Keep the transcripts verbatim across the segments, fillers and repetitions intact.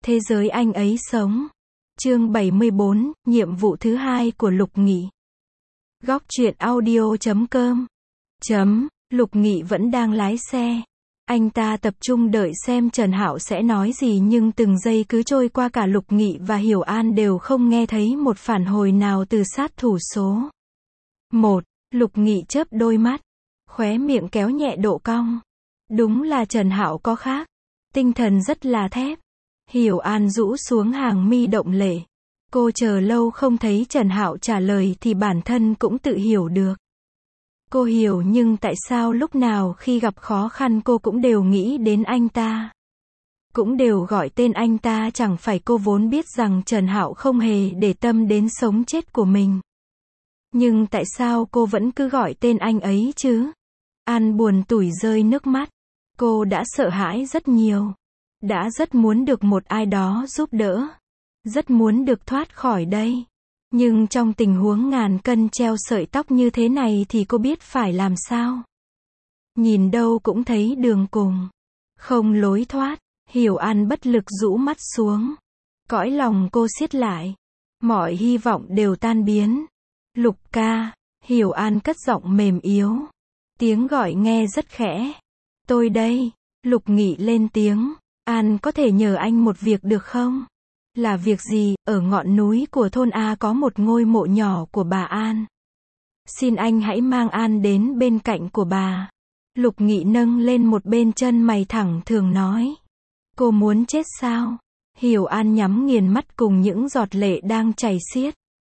Thế giới anh ấy sống. Chương bảy mươi bốn, nhiệm vụ thứ hai của Lục Nghị. Góc truyện audio chấm com. Chấm, Lục Nghị vẫn đang lái xe. Anh ta tập trung đợi xem Trần Hạo sẽ nói gì nhưng từng giây cứ trôi qua cả Lục Nghị và Hiểu An đều không nghe thấy một phản hồi nào từ sát thủ số một. Lục Nghị chớp đôi mắt, khóe miệng kéo nhẹ độ cong. Đúng là Trần Hạo có khác. Tinh thần rất là thép. Hiểu An rũ xuống hàng mi động lệ. Cô chờ lâu không thấy Trần Hạo trả lời thì bản thân cũng tự hiểu được. Cô hiểu nhưng tại sao lúc nào khi gặp khó khăn cô cũng đều nghĩ đến anh ta. Cũng đều gọi tên anh ta, chẳng phải cô vốn biết rằng Trần Hạo không hề để tâm đến sống chết của mình. Nhưng tại sao cô vẫn cứ gọi tên anh ấy chứ? An buồn tủi rơi nước mắt. Cô đã sợ hãi rất nhiều. Đã rất muốn được một ai đó giúp đỡ. Rất muốn được thoát khỏi đây. Nhưng trong tình huống ngàn cân treo sợi tóc như thế này thì cô biết phải làm sao. Nhìn đâu cũng thấy đường cùng. Không lối thoát. Hiểu An bất lực rũ mắt xuống. Cõi lòng cô siết lại. Mọi hy vọng đều tan biến. Lục ca. Hiểu An cất giọng mềm yếu. Tiếng gọi nghe rất khẽ. Tôi đây. Lục Nghị lên tiếng. An có thể nhờ anh một việc được không? Là việc gì? Ở ngọn núi của thôn A có một ngôi mộ nhỏ của bà An. Xin anh hãy mang An đến bên cạnh của bà. Lục Nghị nâng lên một bên chân mày thẳng thường nói. Cô muốn chết sao? Hiểu An nhắm nghiền mắt cùng những giọt lệ đang chảy xiết.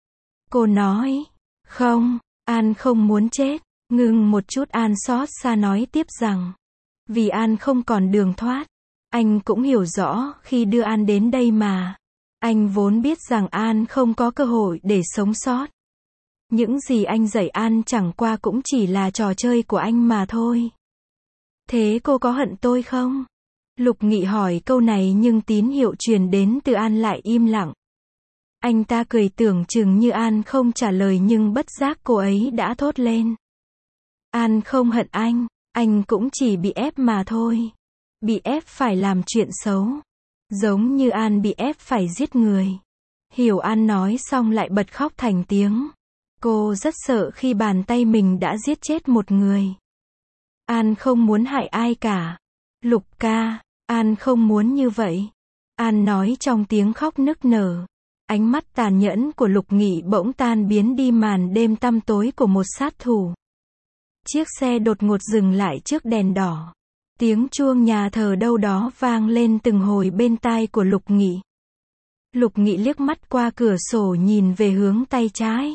Cô nói. Không, An không muốn chết. Ngừng một chút An xót xa nói tiếp rằng. Vì An không còn đường thoát. Anh cũng hiểu rõ khi đưa An đến đây mà. Anh vốn biết rằng An không có cơ hội để sống sót. Những gì anh dạy An chẳng qua cũng chỉ là trò chơi của anh mà thôi. Thế cô có hận tôi không? Lục Nghị hỏi câu này nhưng tín hiệu truyền đến từ An lại im lặng. Anh ta cười tưởng chừng như An không trả lời nhưng bất giác cô ấy đã thốt lên. An không hận anh, anh cũng chỉ bị ép mà thôi. Bị ép phải làm chuyện xấu. Giống như An bị ép phải giết người. Hiểu An nói xong lại bật khóc thành tiếng. Cô rất sợ khi bàn tay mình đã giết chết một người. An không muốn hại ai cả. Lục ca, An không muốn như vậy. An nói trong tiếng khóc nức nở. Ánh mắt tàn nhẫn của Lục Nghị bỗng tan biến đi màn đêm tăm tối của một sát thủ. Chiếc xe đột ngột dừng lại trước đèn đỏ. Tiếng chuông nhà thờ đâu đó vang lên từng hồi bên tai của Lục Nghị. Lục Nghị liếc mắt qua cửa sổ nhìn về hướng tay trái.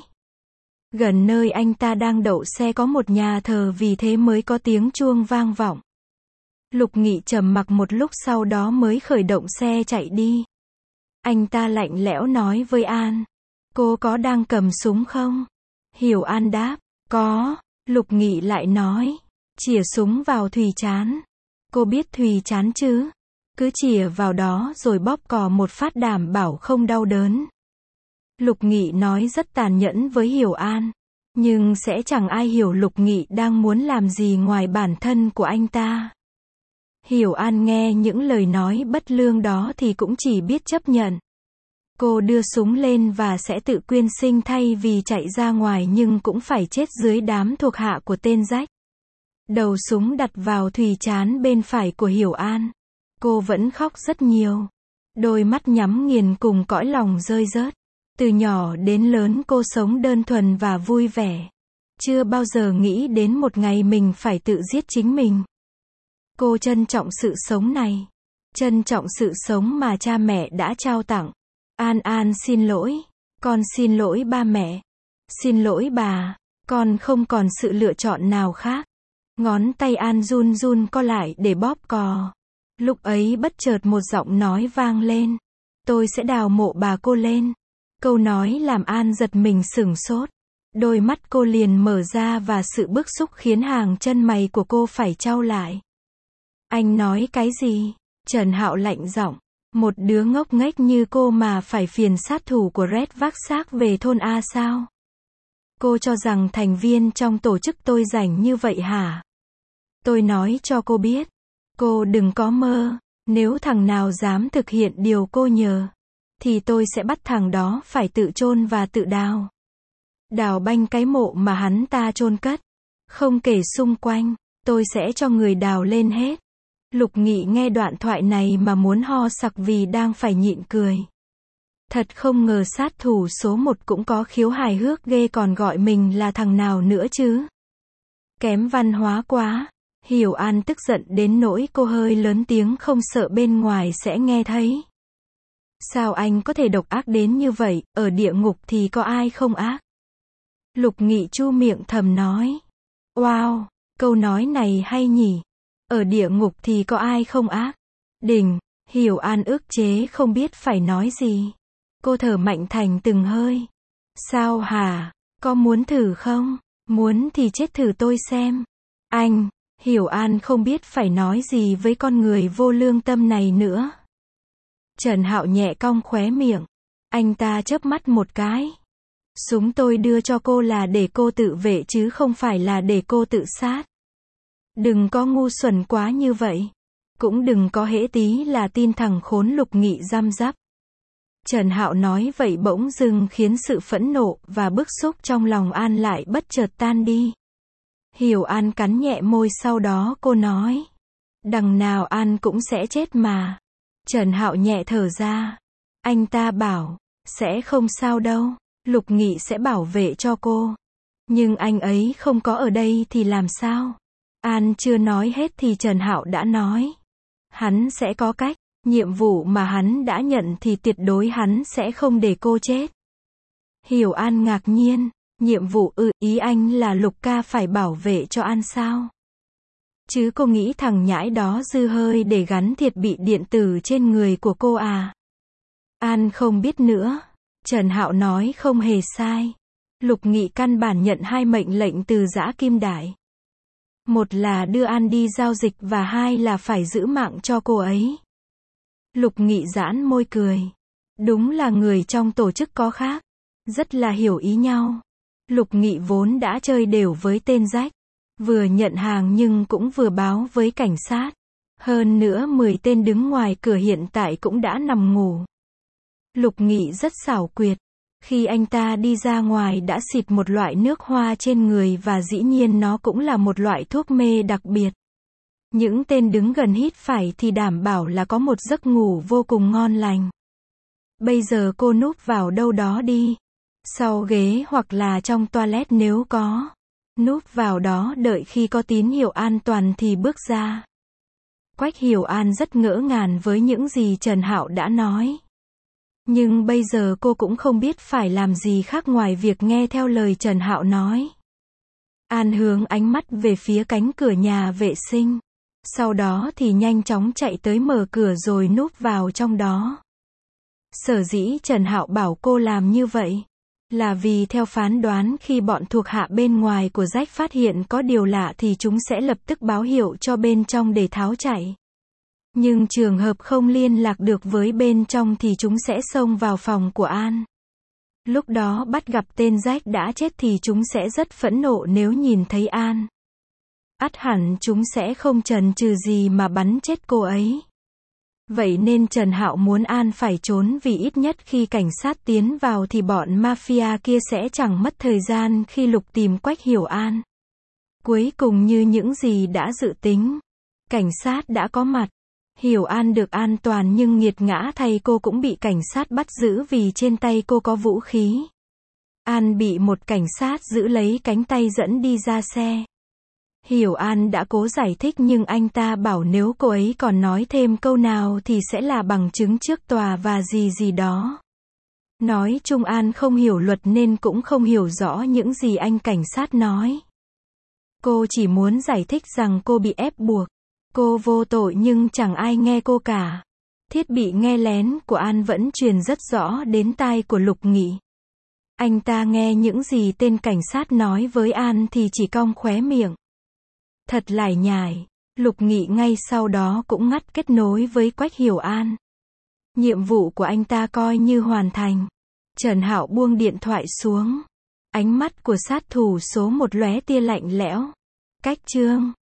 Gần nơi anh ta đang đậu xe có một nhà thờ, vì thế mới có tiếng chuông vang vọng. Lục Nghị trầm mặc một lúc sau đó mới khởi động xe chạy đi. Anh ta lạnh lẽo nói với An. Cô có đang cầm súng không? Hiểu An đáp. Có. Lục Nghị lại nói. Chĩa súng vào thùy trán. Cô biết thùy trán chứ? Cứ chĩa vào đó rồi bóp cò một phát đảm bảo không đau đớn. Lục Nghị nói rất tàn nhẫn với Hiểu An. Nhưng sẽ chẳng ai hiểu Lục Nghị đang muốn làm gì ngoài bản thân của anh ta. Hiểu An nghe những lời nói bất lương đó thì cũng chỉ biết chấp nhận. Cô đưa súng lên và sẽ tự quyên sinh thay vì chạy ra ngoài nhưng cũng phải chết dưới đám thuộc hạ của tên rách. Đầu súng đặt vào thùy trán bên phải của Hiểu An. Cô vẫn khóc rất nhiều. Đôi mắt nhắm nghiền cùng cõi lòng rơi rớt. Từ nhỏ đến lớn cô sống đơn thuần và vui vẻ. Chưa bao giờ nghĩ đến một ngày mình phải tự giết chính mình. Cô trân trọng sự sống này. Trân trọng sự sống mà cha mẹ đã trao tặng. An An xin lỗi. Con xin lỗi ba mẹ. Xin lỗi bà. Con không còn sự lựa chọn nào khác. Ngón tay An run run co lại để bóp cò. Lúc ấy bất chợt một giọng nói vang lên. Tôi sẽ đào mộ bà cô lên. Câu nói làm An giật mình sửng sốt. Đôi mắt cô liền mở ra và sự bức xúc khiến hàng chân mày của cô phải chau lại. Anh nói cái gì? Trần Hạo lạnh giọng. Một đứa ngốc nghếch như cô mà phải phiền sát thủ của Red vác xác về thôn A sao? Cô cho rằng thành viên trong tổ chức tôi rảnh như vậy hả? Tôi nói cho cô biết. Cô đừng có mơ. Nếu thằng nào dám thực hiện điều cô nhờ, thì tôi sẽ bắt thằng đó phải tự chôn và tự đào. Đào banh cái mộ mà hắn ta chôn cất. Không kể xung quanh, tôi sẽ cho người đào lên hết. Lục Nghị nghe đoạn thoại này mà muốn ho sặc vì đang phải nhịn cười. Thật không ngờ sát thủ số một cũng có khiếu hài hước ghê, còn gọi mình là thằng nào nữa chứ. Kém văn hóa quá. Hiểu An tức giận đến nỗi cô hơi lớn tiếng không sợ bên ngoài sẽ nghe thấy. Sao anh có thể độc ác đến như vậy, ở địa ngục thì có ai không ác? Lục Nghị chu miệng thầm nói. Wow, câu nói này hay nhỉ. Ở địa ngục thì có ai không ác? Đình, Hiểu An ức chế không biết phải nói gì. Cô thở mạnh thành từng hơi. Sao hả? Có muốn thử không? Muốn thì chết thử tôi xem. Anh, Hiểu An không biết phải nói gì với con người vô lương tâm này nữa. Trần Hạo nhẹ cong khóe miệng. Anh ta chớp mắt một cái. Súng tôi đưa cho cô là để cô tự vệ chứ không phải là để cô tự sát. Đừng có ngu xuẩn quá như vậy. Cũng đừng có hễ tí là tin thằng khốn Lục Nghị răm rắp. Trần Hạo nói vậy bỗng dưng khiến sự phẫn nộ và bức xúc trong lòng An lại bất chợt tan đi. Hiểu An cắn nhẹ môi, sau đó cô nói. Đằng nào An cũng sẽ chết mà. Trần Hạo nhẹ thở ra. Anh ta bảo, sẽ không sao đâu, Lục Nghị sẽ bảo vệ cho cô. Nhưng anh ấy không có ở đây thì làm sao? An chưa nói hết thì Trần Hạo đã nói. Hắn sẽ có cách, nhiệm vụ mà hắn đã nhận thì tuyệt đối hắn sẽ không để cô chết. Hiểu An ngạc nhiên. Nhiệm vụ ư, ý anh là Lục ca phải bảo vệ cho An sao? Chứ cô nghĩ thằng nhãi đó dư hơi để gắn thiết bị điện tử trên người của cô à? An không biết nữa. Trần Hạo nói không hề sai. Lục Nghị căn bản nhận hai mệnh lệnh từ Dã Kim Đại. Một là đưa An đi giao dịch và hai là phải giữ mạng cho cô ấy. Lục Nghị giãn môi cười. Đúng là người trong tổ chức có khác. Rất là hiểu ý nhau. Lục Nghị vốn đã chơi đều với tên rách. Vừa nhận hàng nhưng cũng vừa báo với cảnh sát. Hơn nữa mười tên đứng ngoài cửa hiện tại cũng đã nằm ngủ. Lục Nghị rất xảo quyệt. Khi anh ta đi ra ngoài đã xịt một loại nước hoa trên người và dĩ nhiên nó cũng là một loại thuốc mê đặc biệt. Những tên đứng gần hít phải thì đảm bảo là có một giấc ngủ vô cùng ngon lành. Bây giờ cô núp vào đâu đó đi. Sau ghế hoặc là trong toilet nếu có. Núp vào đó đợi khi có tín hiệu an toàn thì bước ra. Quách Hiểu An rất ngỡ ngàng với những gì Trần Hạo đã nói. Nhưng bây giờ cô cũng không biết phải làm gì khác ngoài việc nghe theo lời Trần Hạo nói. An hướng ánh mắt về phía cánh cửa nhà vệ sinh. Sau đó thì nhanh chóng chạy tới mở cửa rồi núp vào trong đó. Sở dĩ Trần Hạo bảo cô làm như vậy là vì theo phán đoán khi bọn thuộc hạ bên ngoài của Rách phát hiện có điều lạ thì chúng sẽ lập tức báo hiệu cho bên trong để tháo chạy. Nhưng trường hợp không liên lạc được với bên trong thì chúng sẽ xông vào phòng của An. Lúc đó bắt gặp tên Rách đã chết thì chúng sẽ rất phẫn nộ nếu nhìn thấy An. Ắt hẳn chúng sẽ không chần chừ gì mà bắn chết cô ấy. Vậy nên Trần Hạo muốn An phải trốn vì ít nhất khi cảnh sát tiến vào thì bọn mafia kia sẽ chẳng mất thời gian khi lục tìm Quách Hiểu An. Cuối cùng như những gì đã dự tính, cảnh sát đã có mặt. Hiểu An được an toàn nhưng nghiệt ngã thay cô cũng bị cảnh sát bắt giữ vì trên tay cô có vũ khí. An bị một cảnh sát giữ lấy cánh tay dẫn đi ra xe. Hiểu An đã cố giải thích nhưng anh ta bảo nếu cô ấy còn nói thêm câu nào thì sẽ là bằng chứng trước tòa và gì gì đó. Nói chung An không hiểu luật nên cũng không hiểu rõ những gì anh cảnh sát nói. Cô chỉ muốn giải thích rằng cô bị ép buộc. Cô vô tội nhưng chẳng ai nghe cô cả. Thiết bị nghe lén của An vẫn truyền rất rõ đến tai của Lục Nghị. Anh ta nghe những gì tên cảnh sát nói với An thì chỉ cong khóe miệng. Thật lải nhải. Lục Nghị ngay sau đó cũng ngắt kết nối với Quách Hiểu An. Nhiệm vụ của anh ta coi như hoàn thành. Trần Hạo buông điện thoại xuống. Ánh mắt của sát thủ số một lóe tia lạnh lẽo. Cách chương